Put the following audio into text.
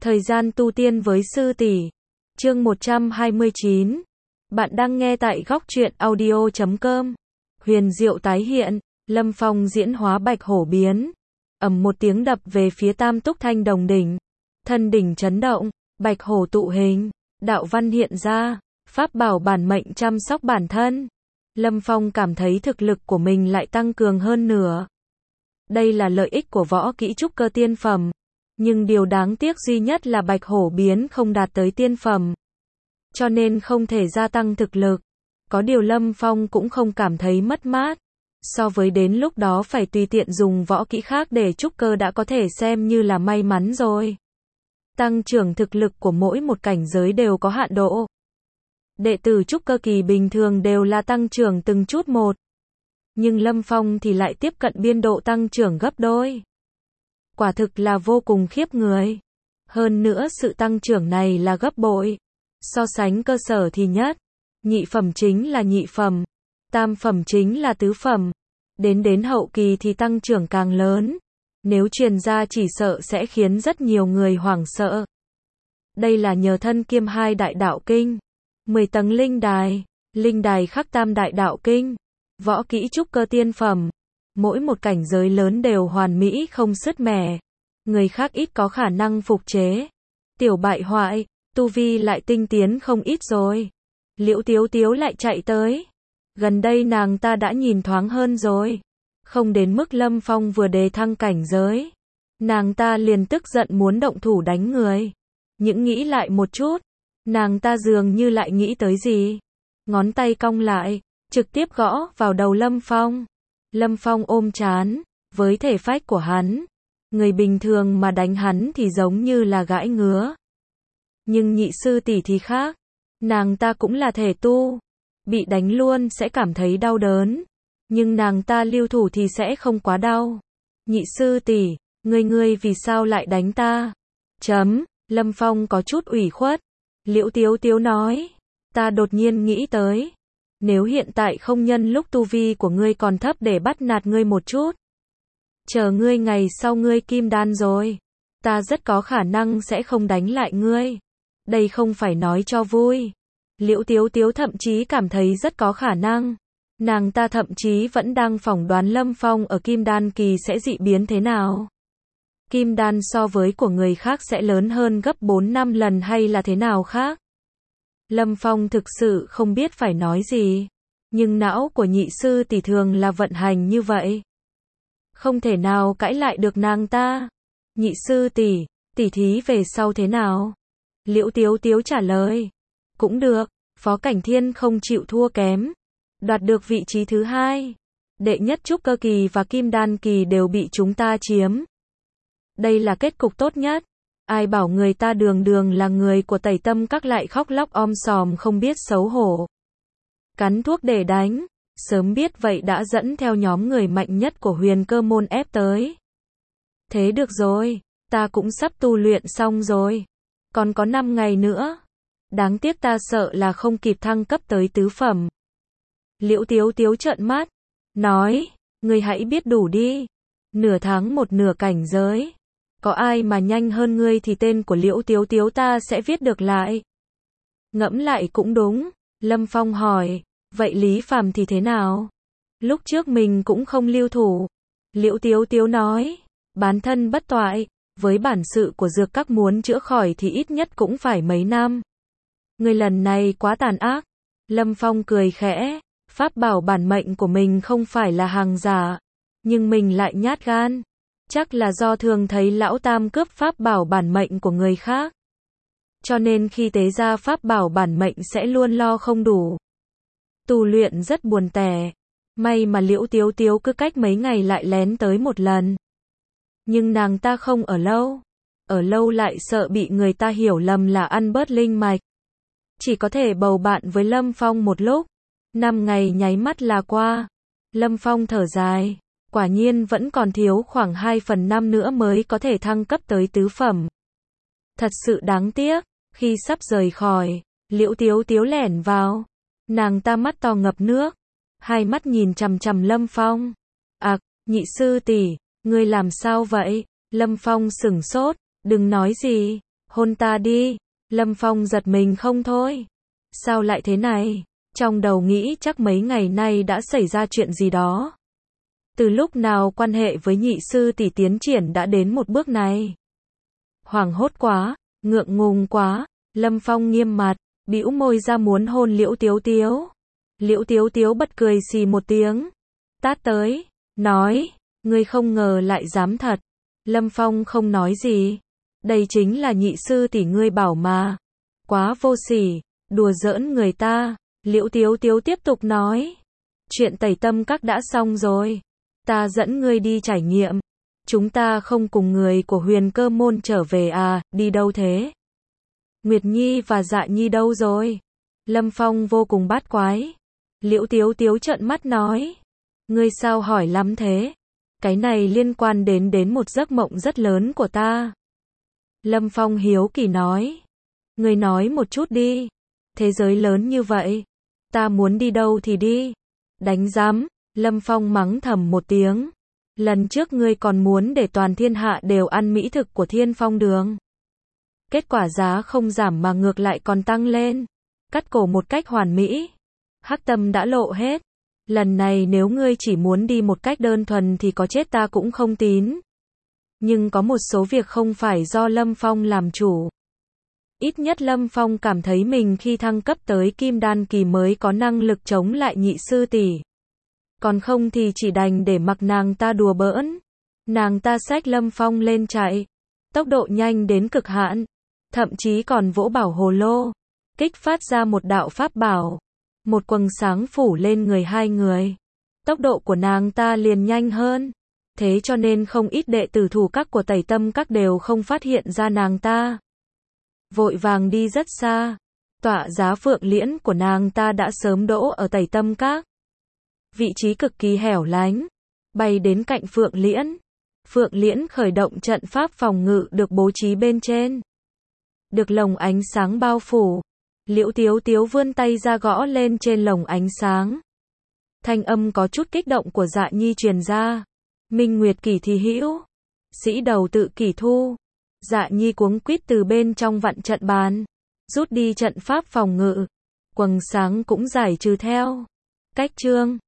Thời gian tu tiên với sư tỷ. Chương 129. Bạn đang nghe tại góc truyện audio.com. Huyền diệu tái hiện, Lâm Phong diễn hóa bạch hổ biến. Ầm một tiếng đập về phía Tam Túc Thanh Đồng đỉnh. Thân đỉnh chấn động, bạch hổ tụ hình, đạo văn hiện ra, pháp bảo bản mệnh chăm sóc bản thân. Lâm Phong cảm thấy thực lực của mình lại tăng cường hơn nữa. Đây là lợi ích của võ kỹ trúc cơ tiên phẩm. Nhưng điều đáng tiếc duy nhất là bạch hổ biến không đạt tới tiên phẩm. Cho nên không thể gia tăng thực lực. Có điều Lâm Phong cũng không cảm thấy mất mát. So với đến lúc đó phải tùy tiện dùng võ kỹ khác để trúc cơ đã có thể xem như là may mắn rồi. Tăng trưởng thực lực của mỗi một cảnh giới đều có hạn độ. Đệ tử trúc cơ kỳ bình thường đều là tăng trưởng từng chút một. Nhưng Lâm Phong thì lại tiếp cận biên độ tăng trưởng gấp đôi. Quả thực là vô cùng khiếp người. Hơn nữa sự tăng trưởng này là gấp bội. So sánh cơ sở thì nhất. Nhị phẩm chính là nhị phẩm. Tam phẩm chính là tứ phẩm. Đến hậu kỳ thì tăng trưởng càng lớn. Nếu truyền ra chỉ sợ sẽ khiến rất nhiều người hoảng sợ. Đây là nhờ thân kiêm hai đại đạo kinh. 10 tầng linh đài khắc tam đại đạo kinh. Võ kỹ trúc cơ tiên phẩm. Mỗi một cảnh giới lớn đều hoàn mỹ không sứt mẻ. Người khác ít có khả năng phục chế. Tiểu bại hoại, tu vi lại tinh tiến không ít rồi. Liễu Tiếu Tiếu lại chạy tới. Gần đây nàng ta đã nhìn thoáng hơn rồi. Không đến mức Lâm Phong vừa đề thăng cảnh giới. Nàng ta liền tức giận muốn động thủ đánh người. Nhưng nghĩ lại một chút. Nàng ta dường như lại nghĩ tới gì. Ngón tay cong lại, trực tiếp gõ vào đầu Lâm Phong. Lâm Phong ôm trán, với thể phách của hắn. Người bình thường mà đánh hắn thì giống như là gãi ngứa. Nhưng nhị sư tỷ thì khác. Nàng ta cũng là thể tu. Bị đánh luôn sẽ cảm thấy đau đớn. Nhưng nàng ta lưu thủ thì sẽ không quá đau. Nhị sư tỷ, ngươi vì sao lại đánh ta? Lâm Phong có chút ủy khuất. Liễu Tiếu Tiếu nói. Ta đột nhiên nghĩ tới. Nếu hiện tại không nhân lúc tu vi của ngươi còn thấp để bắt nạt ngươi một chút. Chờ ngươi ngày sau ngươi kim đan rồi. Ta rất có khả năng sẽ không đánh lại ngươi. Đây không phải nói cho vui. Liễu Tiếu Tiếu thậm chí cảm thấy rất có khả năng. Nàng ta thậm chí vẫn đang phỏng đoán Lâm Phong ở kim đan kỳ sẽ dị biến thế nào. Kim đan so với của người khác sẽ lớn hơn gấp 4-5 lần hay là thế nào khác. Lâm Phong thực sự không biết phải nói gì. Nhưng não của nhị sư tỷ thường là vận hành như vậy. Không thể nào cãi lại được nàng ta. Nhị sư tỷ, tỉ thí về sau thế nào? Liễu Tiếu Tiếu trả lời. Cũng được, Phó Cảnh Thiên không chịu thua kém. Đoạt được vị trí thứ 2. Đệ nhất trúc cơ kỳ và kim đan kỳ đều bị chúng ta chiếm. Đây là kết cục tốt nhất. Ai bảo người ta đường là người của Tẩy Tâm Các lại khóc lóc om sòm không biết xấu hổ. Cắn thuốc để đánh. Sớm biết vậy đã dẫn theo nhóm người mạnh nhất của Huyền Cơ môn ép tới. Thế được rồi, ta cũng sắp tu luyện xong rồi. Còn có 5 ngày nữa. Đáng tiếc ta sợ là không kịp thăng cấp tới tứ phẩm. Liễu Tiếu Tiếu trợn mắt. Nói, ngươi hãy biết đủ đi. Nửa tháng một nửa cảnh giới. Có ai mà nhanh hơn ngươi thì tên của Liễu Tiếu Tiếu ta sẽ viết được lại. Ngẫm lại cũng đúng. Lâm Phong hỏi. Vậy Lý Phàm thì thế nào? Lúc trước mình cũng không lưu thủ. Liễu Tiếu Tiếu nói. Bán thân bất toại. Với bản sự của dược các muốn chữa khỏi thì ít nhất cũng phải mấy năm. Người lần này quá tàn ác. Lâm Phong cười khẽ. Pháp bảo bản mệnh của mình không phải là hàng giả. Nhưng mình lại nhát gan. Chắc là do thường thấy lão tam cướp pháp bảo bản mệnh của người khác. Cho nên khi tế ra pháp bảo bản mệnh sẽ luôn lo không đủ. Tu luyện rất buồn tẻ. May mà Liễu Tiếu Tiếu cứ cách mấy ngày lại lén tới một lần. Nhưng nàng ta không ở lâu. Ở lâu lại sợ bị người ta hiểu lầm là ăn bớt linh mạch. Chỉ có thể bầu bạn với Lâm Phong một lúc. 5 ngày nháy mắt là qua. Lâm Phong thở dài. Quả nhiên vẫn còn thiếu khoảng 2/5 nữa mới có thể thăng cấp tới tứ phẩm. Thật sự đáng tiếc. Khi sắp rời khỏi, Liễu Tiếu Tiếu lẻn vào. Nàng ta mắt to ngập nước. Hai mắt nhìn chằm chằm Lâm Phong. Nhị sư tỷ, ngươi làm sao vậy? Lâm Phong sửng sốt. Đừng nói gì. Hôn ta đi. Lâm Phong giật mình không thôi. Sao lại thế này? Trong đầu nghĩ chắc mấy ngày nay đã xảy ra chuyện gì đó. Từ lúc nào quan hệ với nhị sư tỷ tiến triển đã đến một bước này? Hoảng hốt quá, ngượng ngùng quá, Lâm Phong nghiêm mặt, bĩu môi ra muốn hôn Liễu Tiếu Tiếu. Liễu Tiếu Tiếu bật cười xì một tiếng. Tát tới, nói, ngươi không ngờ lại dám thật. Lâm Phong không nói gì. Đây chính là nhị sư tỷ ngươi bảo mà. Quá vô sỉ, đùa giỡn người ta. Liễu Tiếu Tiếu tiếp tục nói. Chuyện tẩy tâm các đã xong rồi. Ta dẫn ngươi đi trải nghiệm. Chúng ta không cùng người của Huyền Cơ môn trở về à, đi đâu thế? Nguyệt Nhi và Dạ Nhi đâu rồi? Lâm Phong vô cùng bát quái. Liễu Tiếu Tiếu trợn mắt nói. Ngươi sao hỏi lắm thế? Cái này liên quan đến một giấc mộng rất lớn của ta. Lâm Phong hiếu kỳ nói. Ngươi nói một chút đi. Thế giới lớn như vậy. Ta muốn đi đâu thì đi. Đánh giám. Lâm Phong mắng thầm một tiếng. Lần trước ngươi còn muốn để toàn thiên hạ đều ăn mỹ thực của Thiên Phong Đường. Kết quả giá không giảm mà ngược lại còn tăng lên. Cắt cổ một cách hoàn mỹ. Hắc tâm đã lộ hết. Lần này nếu ngươi chỉ muốn đi một cách đơn thuần thì có chết ta cũng không tín. Nhưng có một số việc không phải do Lâm Phong làm chủ. Ít nhất Lâm Phong cảm thấy mình khi thăng cấp tới Kim Đan kỳ mới có năng lực chống lại nhị sư tỷ. Còn không thì chỉ đành để mặc nàng ta đùa bỡn. Nàng ta xách Lâm Phong lên chạy. Tốc độ nhanh đến cực hạn. Thậm chí còn vỗ bảo hồ lô. Kích phát ra một đạo pháp bảo. Một quầng sáng phủ lên người hai người. Tốc độ của nàng ta liền nhanh hơn. Thế cho nên không ít đệ tử thủ các của Tẩy Tâm Các đều không phát hiện ra nàng ta. Vội vàng đi rất xa. Tọa giá Phượng Liễn của nàng ta đã sớm đỗ ở Tẩy Tâm Các. Vị trí cực kỳ hẻo lánh. Bay đến cạnh Phượng Liễn. Phượng Liễn khởi động trận pháp phòng ngự được bố trí bên trên. Được lồng ánh sáng bao phủ. Liễu Tiếu Tiếu vươn tay ra gõ lên trên lồng ánh sáng. Thanh âm có chút kích động của Dạ Nhi truyền ra. Minh Nguyệt kỷ thì hữu. Sĩ đầu tự kỷ thu. Dạ Nhi cuống quýt từ bên trong vặn trận bàn. Rút đi trận pháp phòng ngự. Quầng sáng cũng giải trừ theo. Cách chương.